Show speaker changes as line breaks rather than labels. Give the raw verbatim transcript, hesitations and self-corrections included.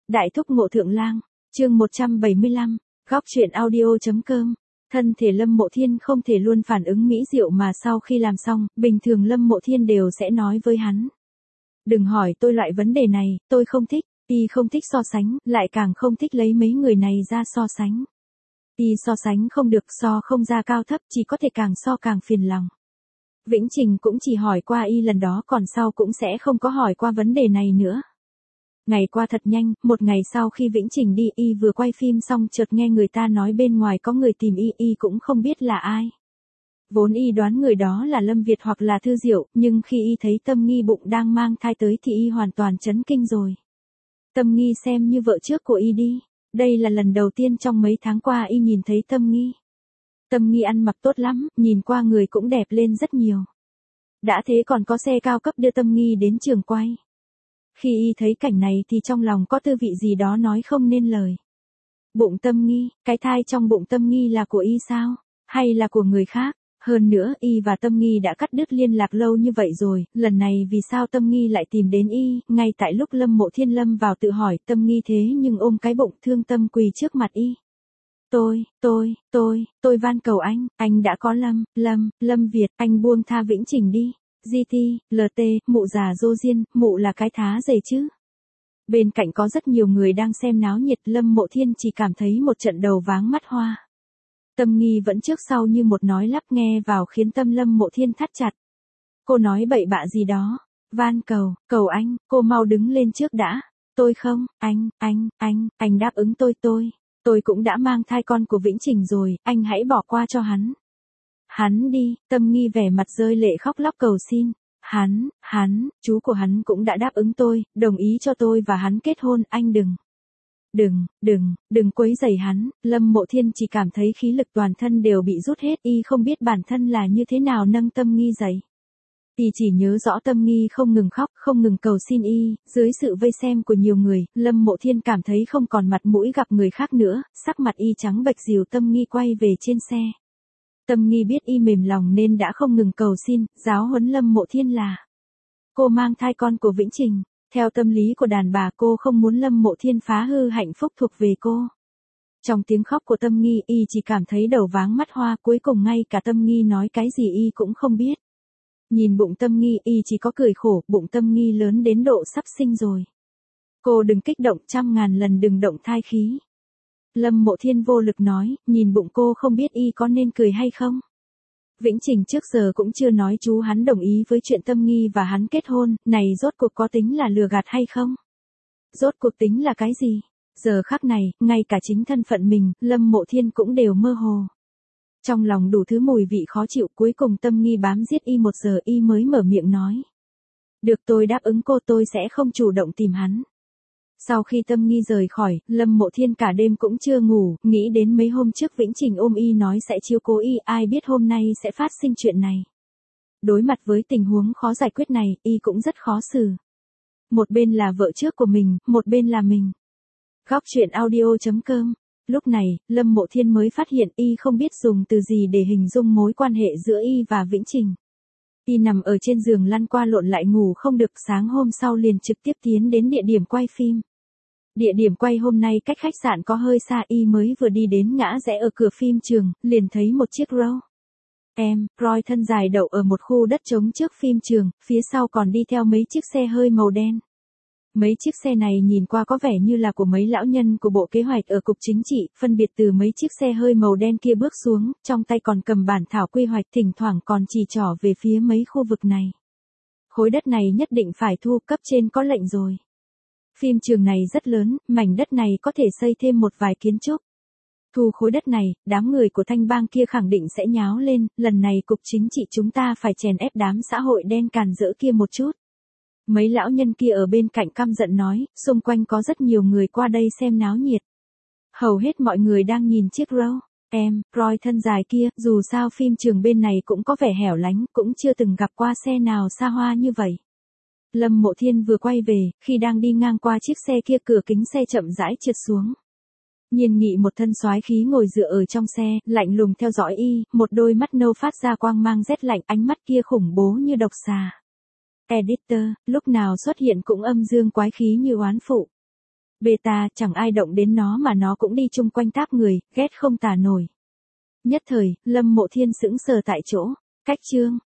Đại thúc Ngộ Thượng Lang, chương một trăm bảy mươi lăm, góc truyện audio.com. Thân thể Lâm Mộ Thiên không thể luôn phản ứng mỹ diệu mà sau khi làm xong, bình thường Lâm Mộ Thiên đều sẽ nói với hắn. Đừng hỏi tôi loại vấn đề này, tôi không thích, y không thích so sánh, lại càng không thích lấy mấy người này ra so sánh. Y so sánh không được, so không ra cao thấp, chỉ có thể càng so càng phiền lòng. Vĩnh Trình cũng chỉ hỏi qua y lần đó, còn sau cũng sẽ không có hỏi qua vấn đề này nữa. Ngày qua thật nhanh, một ngày sau khi Vĩnh Trình đi, y vừa quay phim xong chợt nghe người ta nói bên ngoài có người tìm y, y cũng không biết là ai. Vốn y đoán người đó là Lâm Việt hoặc là Thư Diệu, nhưng khi y thấy Tâm Nghi bụng đang mang thai tới thì y hoàn toàn chấn kinh rồi. Tâm Nghi xem như vợ trước của y đi, đây là lần đầu tiên trong mấy tháng qua y nhìn thấy Tâm Nghi. Tâm Nghi ăn mặc tốt lắm, nhìn qua người cũng đẹp lên rất nhiều. Đã thế còn có xe cao cấp đưa Tâm Nghi đến trường quay. Khi y thấy cảnh này thì trong lòng có tư vị gì đó nói không nên lời. Bụng Tâm Nghi, cái thai trong bụng Tâm Nghi là của y sao? Hay là của người khác? Hơn nữa y và Tâm Nghi đã cắt đứt liên lạc lâu như vậy rồi, lần này vì sao Tâm Nghi lại tìm đến y, ngay tại lúc Lâm Mộ Thiên lâm vào tự hỏi, Tâm Nghi thế nhưng ôm cái bụng thương tâm quỳ trước mặt y. Tôi, tôi, tôi, tôi van cầu anh, anh đã có Lâm, Lâm, Lâm Việt, anh buông tha Vĩnh Trình đi. giê tê, lờ tê, mụ già dô diên, mụ là cái thá dày chứ. Bên cạnh có rất nhiều người đang xem náo nhiệt, Lâm Mộ Thiên chỉ cảm thấy một trận đầu váng mắt hoa. Tâm Nghi vẫn trước sau như một nói lắp nghe vào khiến tâm Lâm Mộ Thiên thắt chặt. Cô nói bậy bạ gì đó, van cầu, cầu anh, cô mau đứng lên trước đã. Tôi không, anh, anh, anh, anh đáp ứng tôi tôi, tôi cũng đã mang thai con của Vĩnh Trình rồi, anh hãy bỏ qua cho hắn. Hắn đi, Tâm Nghi vẻ mặt rơi lệ khóc lóc cầu xin. Hắn, hắn, chú của hắn cũng đã đáp ứng tôi, đồng ý cho tôi và hắn kết hôn, anh đừng. Đừng, đừng, đừng quấy rầy hắn. Lâm Mộ Thiên chỉ cảm thấy khí lực toàn thân đều bị rút hết, y không biết bản thân là như thế nào nâng Tâm Nghi dậy. Y chỉ nhớ rõ Tâm Nghi không ngừng khóc, không ngừng cầu xin y, dưới sự vây xem của nhiều người, Lâm Mộ Thiên cảm thấy không còn mặt mũi gặp người khác nữa, sắc mặt y trắng bệch dìu Tâm Nghi quay về trên xe. Tâm Nghi biết y mềm lòng nên đã không ngừng cầu xin, giáo huấn Lâm Mộ Thiên là cô mang thai con của Vĩnh Trình. Theo tâm lý của đàn bà, cô không muốn Lâm Mộ Thiên phá hư hạnh phúc thuộc về cô. Trong tiếng khóc của Tâm Nghi, y chỉ cảm thấy đầu váng mắt hoa, cuối cùng ngay cả Tâm Nghi nói cái gì y cũng không biết. Nhìn bụng Tâm Nghi, y chỉ có cười khổ, bụng Tâm Nghi lớn đến độ sắp sinh rồi. Cô đừng kích động, trăm ngàn lần đừng động thai khí. Lâm Mộ Thiên vô lực nói, nhìn bụng cô không biết y có nên cười hay không. Vĩnh Trình trước giờ cũng chưa nói chú hắn đồng ý với chuyện Tâm Nghi và hắn kết hôn, này rốt cuộc có tính là lừa gạt hay không? Rốt cuộc tính là cái gì? Giờ khắc này, ngay cả chính thân phận mình, Lâm Mộ Thiên cũng đều mơ hồ. Trong lòng đủ thứ mùi vị khó chịu, cuối cùng Tâm Nghi bám giết y một giờ y mới mở miệng nói. Được, tôi đáp ứng cô, tôi sẽ không chủ động tìm hắn. Sau khi Tâm Nghi rời khỏi, Lâm Mộ Thiên cả đêm cũng chưa ngủ, nghĩ đến mấy hôm trước Vĩnh Trình ôm y nói sẽ chiếu cố y, ai biết hôm nay sẽ phát sinh chuyện này. Đối mặt với tình huống khó giải quyết này, y cũng rất khó xử. Một bên là vợ trước của mình, một bên là mình. Góc truyện audio.com. Lúc này, Lâm Mộ Thiên mới phát hiện y không biết dùng từ gì để hình dung mối quan hệ giữa y và Vĩnh Trình. Y nằm ở trên giường lăn qua lộn lại ngủ không được, sáng hôm sau liền trực tiếp tiến đến địa điểm quay phim. Địa điểm quay hôm nay cách khách sạn có hơi xa, y mới vừa đi đến ngã rẽ ở cửa phim trường, liền thấy một chiếc Rolls em, Royce thân dài đậu ở một khu đất trống trước phim trường, phía sau còn đi theo mấy chiếc xe hơi màu đen. Mấy chiếc xe này nhìn qua có vẻ như là của mấy lão nhân của Bộ Kế hoạch ở Cục Chính trị, phân biệt từ mấy chiếc xe hơi màu đen kia bước xuống, trong tay còn cầm bản thảo quy hoạch, thỉnh thoảng còn chỉ trỏ về phía mấy khu vực này. Khối đất này nhất định phải thu, cấp trên có lệnh rồi. Phim trường này rất lớn, mảnh đất này có thể xây thêm một vài kiến trúc. Thu khối đất này, đám người của Thanh Bang kia khẳng định sẽ nháo lên, lần này Cục Chính trị chúng ta phải chèn ép đám xã hội đen càn rỡ kia một chút. Mấy lão nhân kia ở bên cạnh căm giận nói, xung quanh có rất nhiều người qua đây xem náo nhiệt. Hầu hết mọi người đang nhìn chiếc Rolls em, Royce thân dài kia, dù sao phim trường bên này cũng có vẻ hẻo lánh, cũng chưa từng gặp qua xe nào xa hoa như vậy. Lâm Mộ Thiên vừa quay về, khi đang đi ngang qua chiếc xe kia, cửa kính xe chậm rãi trượt xuống. Nhiên Nghị một thân soái khí ngồi dựa ở trong xe, lạnh lùng theo dõi y, một đôi mắt nâu phát ra quang mang rét lạnh, ánh mắt kia khủng bố như độc xà. Editor, lúc nào xuất hiện cũng âm dương quái khí như oán phụ. Beta, chẳng ai động đến nó mà nó cũng đi chung quanh táp người, ghét không tả nổi. Nhất thời, Lâm Mộ Thiên sững sờ tại chỗ. Cách chương